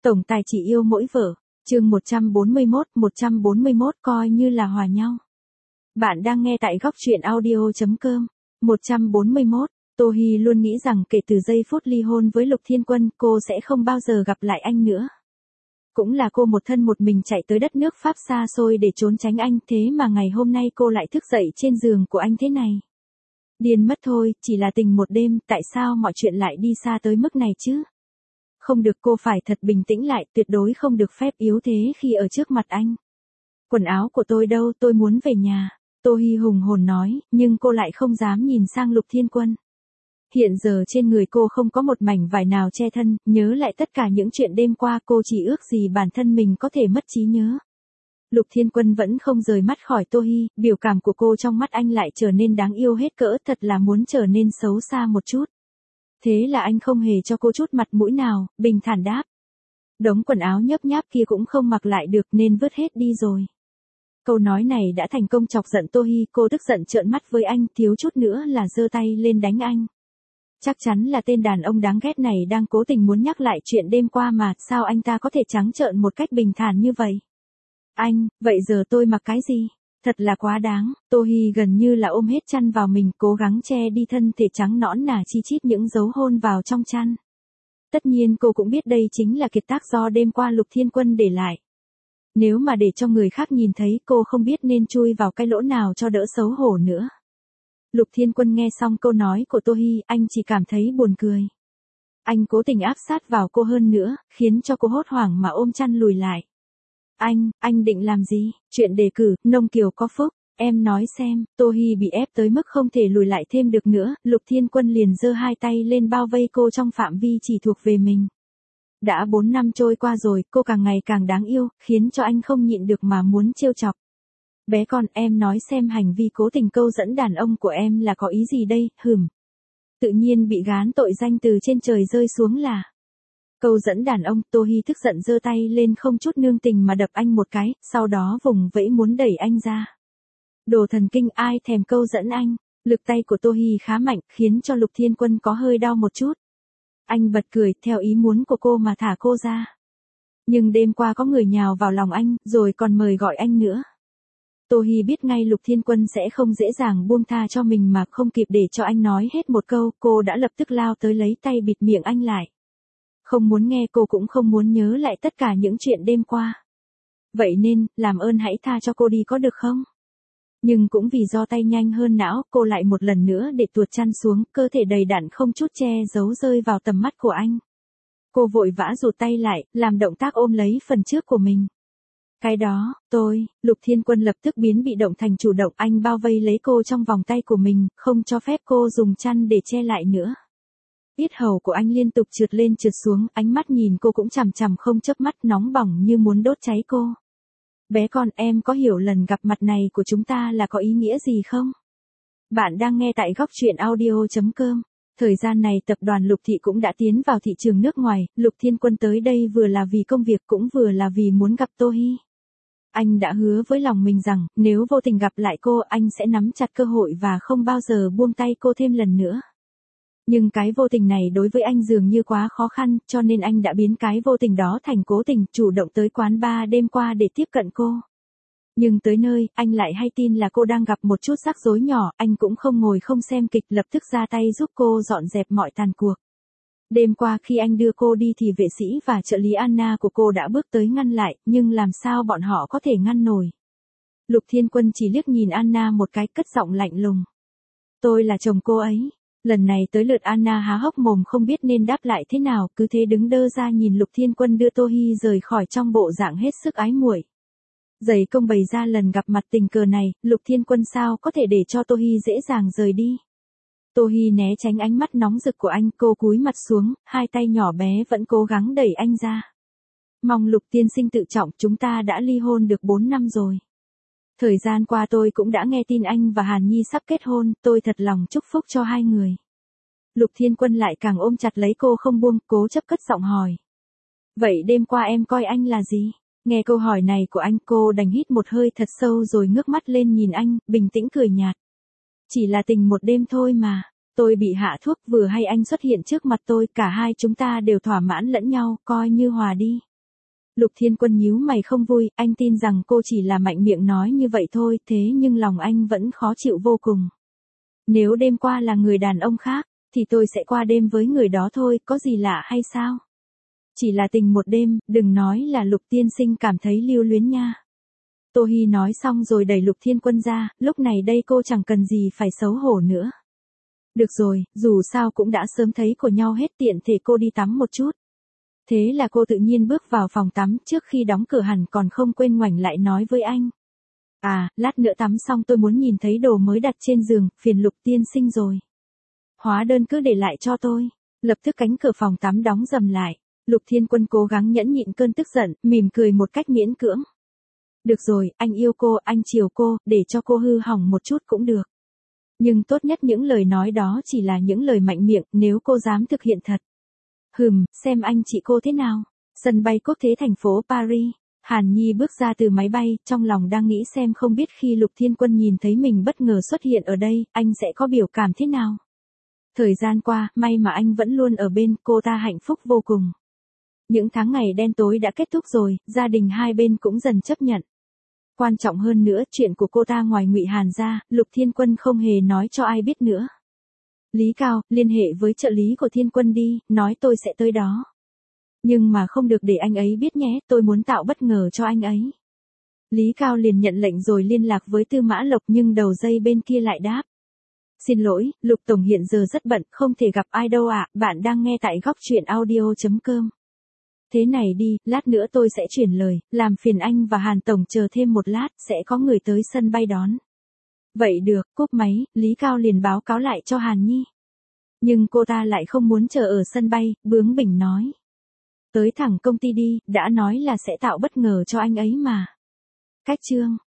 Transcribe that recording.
Tổng tài chỉ yêu mỗi vợ. Chương 141 coi như là hòa nhau. Bạn đang nghe tại góc truyện audio.com. 141, Tô Hi luôn nghĩ rằng kể từ giây phút ly hôn với Lục Thiên Quân, cô sẽ không bao giờ gặp lại anh nữa. Cũng là cô một thân một mình chạy tới đất nước Pháp xa xôi để trốn tránh anh, thế mà ngày hôm nay cô lại thức dậy trên giường của anh thế này. Điên mất thôi, chỉ là tình một đêm, tại sao mọi chuyện lại đi xa tới mức này chứ? Không được, cô phải thật bình tĩnh lại, tuyệt đối không được phép yếu thế khi ở trước mặt anh. Quần áo của tôi đâu, tôi muốn về nhà. Tô Hi hùng hồn nói, nhưng cô lại không dám nhìn sang Lục Thiên Quân. Hiện giờ trên người cô không có một mảnh vải nào che thân, nhớ lại tất cả những chuyện đêm qua, cô chỉ ước gì bản thân mình có thể mất trí nhớ. Lục Thiên Quân vẫn không rời mắt khỏi Tô Hi, biểu cảm của cô trong mắt anh lại trở nên đáng yêu hết cỡ, thật là muốn trở nên xấu xa một chút. Thế là anh không hề cho cô chút mặt mũi nào, bình thản đáp. Đống quần áo nhấp nháp kia cũng không mặc lại được nên vứt hết đi rồi. Câu nói này đã thành công chọc giận Tô Hi, cô tức giận trợn mắt với anh, thiếu chút nữa là giơ tay lên đánh anh. Chắc chắn là tên đàn ông đáng ghét này đang cố tình muốn nhắc lại chuyện đêm qua mà, sao anh ta có thể trắng trợn một cách bình thản như vậy? Anh, vậy giờ tôi mặc cái gì? Thật là quá đáng. Tô Hi gần như là ôm hết chăn vào mình, cố gắng che đi thân thể trắng nõn nà chi chít những dấu hôn vào trong chăn. Tất nhiên cô cũng biết đây chính là kiệt tác do đêm qua Lục Thiên Quân để lại. Nếu mà để cho người khác nhìn thấy, cô không biết nên chui vào cái lỗ nào cho đỡ xấu hổ nữa. Lục Thiên Quân nghe xong câu nói của Tô Hi, anh chỉ cảm thấy buồn cười. Anh cố tình áp sát vào cô hơn nữa, khiến cho cô hốt hoảng mà ôm chăn lùi lại. Anh định làm gì? Chuyện đề cử, nông kiều có phúc, em nói xem. Tô Hi bị ép tới mức không thể lùi lại thêm được nữa, Lục Thiên Quân liền giơ hai tay lên bao vây cô trong phạm vi chỉ thuộc về mình. Đã 4 năm trôi qua rồi, cô càng ngày càng đáng yêu, khiến cho anh không nhịn được mà muốn trêu chọc. Bé con, em nói xem hành vi cố tình câu dẫn đàn ông của em là có ý gì đây, hửm. Tự nhiên bị gán tội danh từ trên trời rơi xuống là câu dẫn đàn ông. Tô Hi tức giận giơ tay lên không chút nương tình mà đập anh một cái, sau đó vùng vẫy muốn đẩy anh ra. Đồ thần kinh, ai thèm câu dẫn anh. Lực tay của Tô Hi khá mạnh, khiến cho Lục Thiên Quân có hơi đau một chút. Anh bật cười, theo ý muốn của cô mà thả cô ra. Nhưng đêm qua có người nhào vào lòng anh, rồi còn mời gọi anh nữa. Tô Hi biết ngay Lục Thiên Quân sẽ không dễ dàng buông tha cho mình, mà không kịp để cho anh nói hết một câu, cô đã lập tức lao tới lấy tay bịt miệng anh lại. Không muốn nghe, cô cũng không muốn nhớ lại tất cả những chuyện đêm qua. Vậy nên, làm ơn hãy tha cho cô đi có được không? Nhưng cũng vì do tay nhanh hơn não, cô lại một lần nữa để tuột chăn xuống, cơ thể đầy đặn không chút che giấu rơi vào tầm mắt của anh. Cô vội vã rụt tay lại, làm động tác ôm lấy phần trước của mình. Cái đó, Lục Thiên Quân lập tức biến bị động thành chủ động, anh bao vây lấy cô trong vòng tay của mình, không cho phép cô dùng chăn để che lại nữa. Yết hầu của anh liên tục trượt lên trượt xuống, ánh mắt nhìn cô cũng chằm chằm không chớp mắt, nóng bỏng như muốn đốt cháy cô. Bé con, em có hiểu lần gặp mặt này của chúng ta là có ý nghĩa gì không? Bạn đang nghe tại góc truyện audio.com. Thời gian này tập đoàn Lục Thị cũng đã tiến vào thị trường nước ngoài, Lục Thiên Quân tới đây vừa là vì công việc cũng vừa là vì muốn gặp Tô Hi. Anh đã hứa với lòng mình rằng, nếu vô tình gặp lại cô, anh sẽ nắm chặt cơ hội và không bao giờ buông tay cô thêm lần nữa. Nhưng cái vô tình này đối với anh dường như quá khó khăn, cho nên anh đã biến cái vô tình đó thành cố tình, chủ động tới quán bar đêm qua để tiếp cận cô. Nhưng tới nơi, anh lại hay tin là cô đang gặp một chút rắc rối nhỏ, anh cũng không ngồi không xem kịch, lập tức ra tay giúp cô dọn dẹp mọi tàn cuộc. Đêm qua khi anh đưa cô đi thì vệ sĩ và trợ lý Anna của cô đã bước tới ngăn lại, nhưng làm sao bọn họ có thể ngăn nổi. Lục Thiên Quân chỉ liếc nhìn Anna một cái, cất giọng lạnh lùng. Tôi là chồng cô ấy. Lần này tới lượt Anna há hốc mồm không biết nên đáp lại thế nào, cứ thế đứng đơ ra nhìn Lục Thiên Quân đưa Tô Hi rời khỏi trong bộ dạng hết sức ái muội. Dày công bày ra lần gặp mặt tình cờ này, Lục Thiên Quân sao có thể để cho Tô Hi dễ dàng rời đi. Tô Hi né tránh ánh mắt nóng rực của anh, cô cúi mặt xuống, hai tay nhỏ bé vẫn cố gắng đẩy anh ra. Mong Lục tiên sinh tự trọng, chúng ta đã ly hôn được 4 năm rồi. Thời gian qua tôi cũng đã nghe tin anh và Hàn Nhi sắp kết hôn, tôi thật lòng chúc phúc cho hai người. Lục Thiên Quân lại càng ôm chặt lấy cô không buông, cố chấp cất giọng hỏi. Vậy đêm qua em coi anh là gì? Nghe câu hỏi này của anh, cô đành hít một hơi thật sâu rồi ngước mắt lên nhìn anh, bình tĩnh cười nhạt. Chỉ là tình một đêm thôi mà. Tôi bị hạ thuốc, vừa hay anh xuất hiện trước mặt tôi, cả hai chúng ta đều thỏa mãn lẫn nhau, coi như hòa đi. Lục Thiên Quân nhíu mày không vui, anh tin rằng cô chỉ là mạnh miệng nói như vậy thôi, thế nhưng lòng anh vẫn khó chịu vô cùng. Nếu đêm qua là người đàn ông khác, thì tôi sẽ qua đêm với người đó thôi, có gì lạ hay sao? Chỉ là tình một đêm, đừng nói là Lục tiên sinh cảm thấy lưu luyến nha. Tô Hi nói xong rồi đẩy Lục Thiên Quân ra, lúc này đây cô chẳng cần gì phải xấu hổ nữa. Được rồi, dù sao cũng đã sớm thấy của nhau hết, tiện thể cô đi tắm một chút. Thế là cô tự nhiên bước vào phòng tắm, trước khi đóng cửa hẳn còn không quên ngoảnh lại nói với anh. À, lát nữa tắm xong tôi muốn nhìn thấy đồ mới đặt trên giường, phiền Lục tiên sinh rồi. Hóa đơn cứ để lại cho tôi. Lập tức cánh cửa phòng tắm đóng rầm lại. Lục Thiên Quân cố gắng nhẫn nhịn cơn tức giận, mỉm cười một cách miễn cưỡng. Được rồi, anh yêu cô, anh chiều cô, để cho cô hư hỏng một chút cũng được. Nhưng tốt nhất những lời nói đó chỉ là những lời mạnh miệng, nếu cô dám thực hiện thật. Xem anh chị cô thế nào. Sân bay quốc tế thành phố Paris. Hàn Nhi bước ra từ máy bay, trong lòng đang nghĩ xem không biết khi Lục Thiên Quân nhìn thấy mình bất ngờ xuất hiện ở đây, anh sẽ có biểu cảm thế nào. Thời gian qua, may mà anh vẫn luôn ở bên cô ta, hạnh phúc vô cùng. Những tháng ngày đen tối đã kết thúc rồi, gia đình hai bên cũng dần chấp nhận. Quan trọng hơn nữa, chuyện của cô ta ngoài Ngụy Hàn ra, Lục Thiên Quân không hề nói cho ai biết nữa. Lý Cao, liên hệ với trợ lý của Thiên Quân đi, nói tôi sẽ tới đó. Nhưng mà không được để anh ấy biết nhé, tôi muốn tạo bất ngờ cho anh ấy. Lý Cao liền nhận lệnh rồi liên lạc với Tư Mã Lộc, nhưng đầu dây bên kia lại đáp. Xin lỗi, Lục Tổng hiện giờ rất bận, không thể gặp ai đâu ạ, bạn đang nghe tại Góc Chuyện Audio.com. Thế này đi, lát nữa tôi sẽ chuyển lời, làm phiền anh và Hàn Tổng chờ thêm một lát, sẽ có người tới sân bay đón. Vậy được, cúp máy, Lý Cao liền báo cáo lại cho Hàn Nhi. Nhưng cô ta lại không muốn chờ ở sân bay, bướng bỉnh nói. Tới thẳng công ty đi, đã nói là sẽ tạo bất ngờ cho anh ấy mà. Cách chương